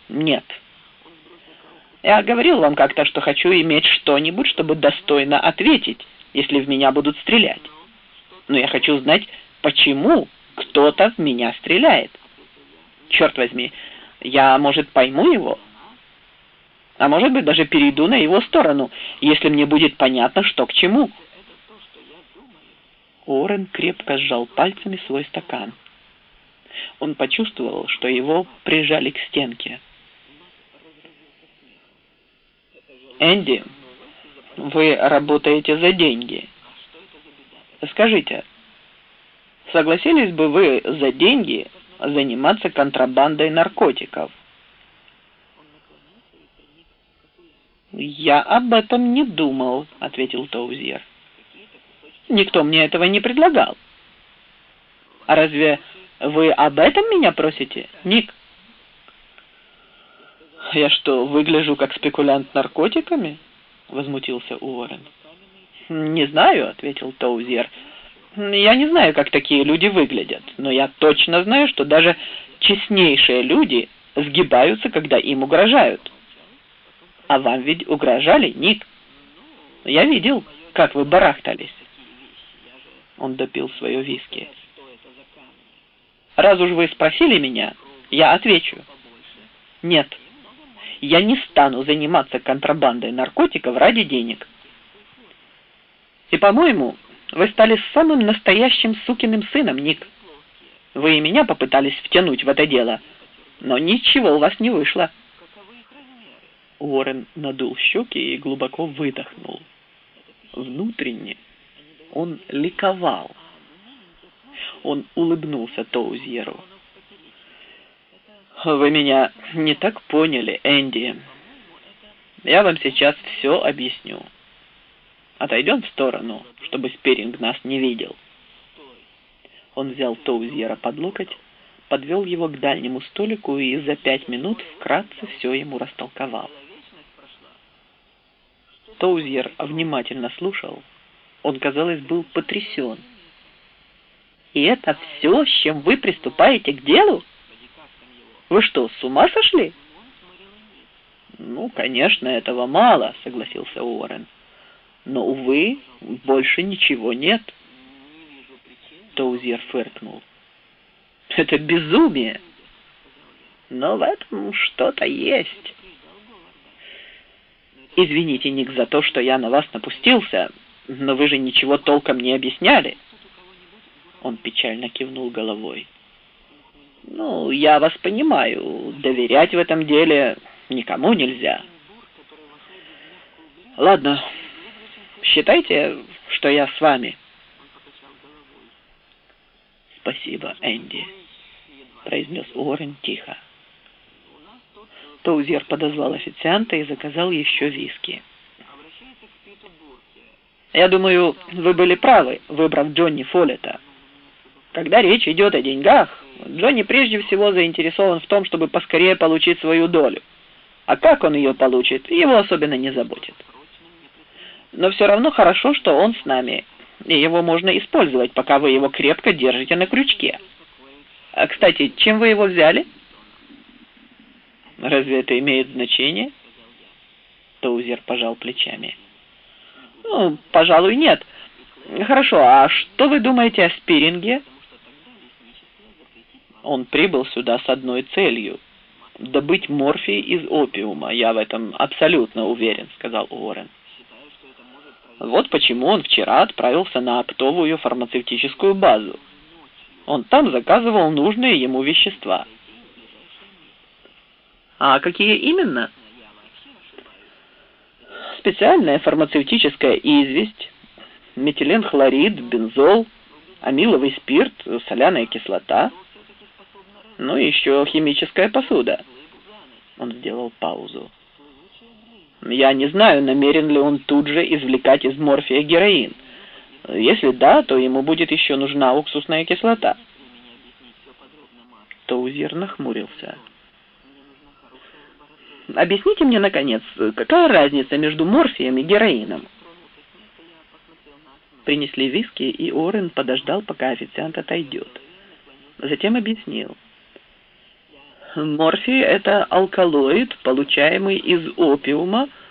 Нет. Я говорил вам как-то, что хочу иметь что-нибудь, чтобы достойно ответить, если в меня будут стрелять. Но я хочу знать, почему кто-то в меня стреляет. Черт возьми, я, может, пойму его, а может быть, даже перейду на его сторону, если мне будет понятно, что к чему. Уоррен крепко сжал пальцами свой стакан. Он почувствовал, что его прижали к стенке. «Энди, вы работаете за деньги. Скажите, согласились бы вы за деньги заниматься контрабандой наркотиков?» «Я об этом не думал», — ответил Тоузьер. «Никто мне этого не предлагал». «А разве вы об этом меня просите, Ник?» «Я что, выгляжу как спекулянт наркотиками?» — возмутился Уоррен. «Не знаю», — ответил Тоузьер. «Я не знаю, как такие люди выглядят, но я точно знаю, что даже честнейшие люди сгибаются, когда им угрожают. А вам ведь угрожали, Ник? Я видел, как вы барахтались». Он допил свое виски. «Раз уж вы спросили меня, я отвечу. Нет, я не стану заниматься контрабандой наркотиков ради денег. И, по-моему, вы стали самым настоящим сукиным сыном, Ник. Вы и меня попытались втянуть в это дело, но ничего у вас не вышло». Уоррен надул щеки и глубоко выдохнул. Внутренне он ликовал. Он улыбнулся Тоузьеру. «Вы меня не так поняли, Энди. Я вам сейчас все объясню. Отойдем в сторону, чтобы Спиринг нас не видел». Он взял Тоузьера под локоть, подвел его к дальнему столику и за 5 минут вкратце все ему растолковал. Тоузьер внимательно слушал. Он, казалось, был потрясен. «И это все, с чем вы приступаете к делу? Вы что, с ума сошли?» «Ну, конечно, этого мало», — согласился Уоррен. «Но, увы, больше ничего нет». Тоузьер фыркнул. «Это безумие. Но в этом что-то есть. Извините, Ник, за то, что я на вас напустился, но вы же ничего толком не объясняли». Он печально кивнул головой. «Ну, я вас понимаю, доверять в этом деле никому нельзя. Ладно, считайте, что я с вами». «Спасибо, Энди», — произнес Уоррен тихо. Тоузьер подозвал официанта и заказал еще виски. «Я думаю, вы были правы, выбрав Джонни Фоллета. Когда речь идет о деньгах, Джонни прежде всего заинтересован в том, чтобы поскорее получить свою долю. А как он ее получит, его особенно не заботит. Но все равно хорошо, что он с нами, и его можно использовать, пока вы его крепко держите на крючке. А, кстати, чем вы его взяли?» «Разве это имеет значение?» Тоузьер пожал плечами. «Ну, пожалуй, нет. Хорошо, а что вы думаете о Спиринге?» «Он прибыл сюда с одной целью — добыть морфий из опиума. Я в этом абсолютно уверен», — сказал Уоррен. «Вот почему он вчера отправился на оптовую фармацевтическую базу. Он там заказывал нужные ему вещества». «А какие именно?» «Специальная фармацевтическая известь, метиленхлорид, бензол, амиловый спирт, соляная кислота, ну и еще химическая посуда». Он сделал паузу. «Я не знаю, намерен ли он тут же извлекать из морфия героин. Если да, то ему будет еще нужна уксусная кислота». Тоузьер нахмурился. «Объясните мне, наконец, какая разница между морфием и героином?» Принесли виски, и Уоррен подождал, пока официант отойдет. Затем объяснил. Морфий – это алкалоид, получаемый из опиума,